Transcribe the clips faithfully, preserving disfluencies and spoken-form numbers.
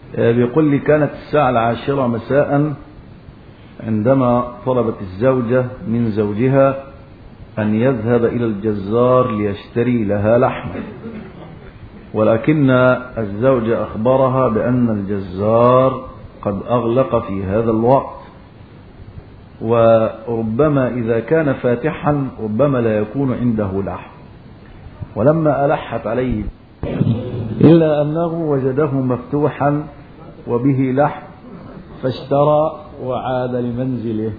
بيقول لي كانت الساعة العاشرة مساء عندما طلبت الزوجة من زوجها أن يذهب إلى الجزار ليشتري لها لحما، ولكن الزوج أخبرها بأن الجزار قد أغلق في هذا الوقت، وربما إذا كان فاتحا ربما لا يكون عنده لحم. ولما ألحت عليه إلا أنه وجده مفتوحا وبه لحم فاشترى وعاد لمنزله.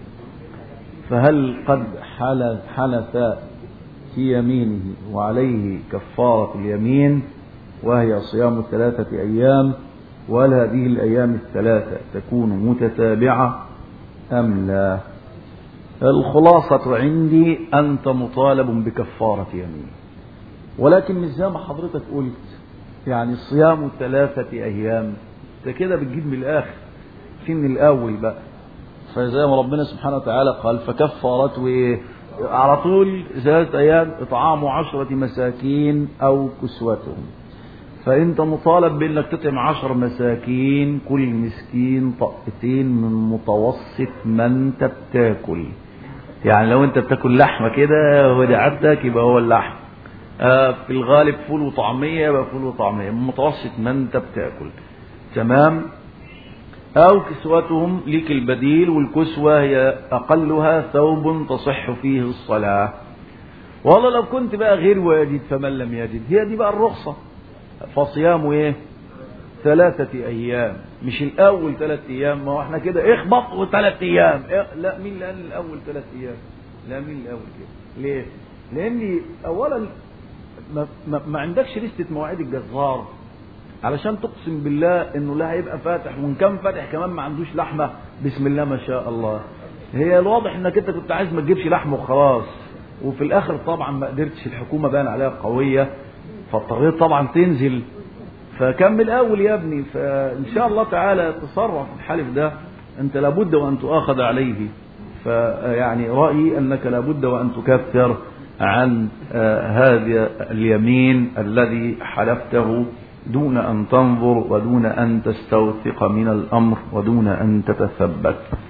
فهل قد حنث في يمينه وعليه كفارة اليمين وهي صيام ثلاثة أيام؟ وهل هذه الأيام الثلاثة تكون متتابعة أم لا؟ الخلاصة عندي أنت مطالب بكفارة يمين، ولكن مش زي ما حضرتك قلت يعني صيام ثلاثة أيام، انت كده بتجيب من الآخر في من الأول بقى. فزي ما ربنا سبحانه وتعالى قال فكفارته إيه؟ على طول ثلاثة أيام إطعام عشرة مساكين أو كسوتهم. فأنت مطالب بأنك تطعم عشر مساكين، كل مسكين طقتين من متوسط ما أنت بتاكل. يعني لو أنت بتاكل لحمة كده ودعتك يبقى هو اللحم، آه في الغالب فول وطعمية يبقى فول وطعمية من متوسط ما أنت بتاكل، تمام. أو كسوتهم ليك البديل، والكسوة هي أقلها ثوب تصح فيه الصلاة. والله لو كنت بقى غير واجد فمن لم يجد، هي دي بقى الرخصة. فصيامه ايه؟ ثلاثة أيام، مش الأول ثلاثة أيام. ما هو احنا كده اخبط وثلاثة أيام إيه؟ لا، مين اللي قال الأول ثلاثة أيام؟ لا، مين الأول كده؟ ليه؟ لأن أولا ما, ما, ما عندكش لستة مواعيد الجزار علشان تقسم بالله انه لا هيبقى فاتح، وان كان فاتح كمان ما عندوش لحمه بسم الله ما شاء الله. هي الواضح انك انت كنت عايز ما تجيبش لحمه وخلاص، وفي الاخر طبعا ما قدرتش، الحكومه بان عليها قويه فاضطريت طبعا تنزل. فكمل اول يا ابني، فان شاء الله تعالى تصرف الحلف ده، انت لابد وان تؤاخذ عليه. فيعني رايي انك لابد وان تكفر عن هذا اليمين الذي حلفته دون أن تنظر ودون أن تستوثق من الأمر ودون أن تتثبت.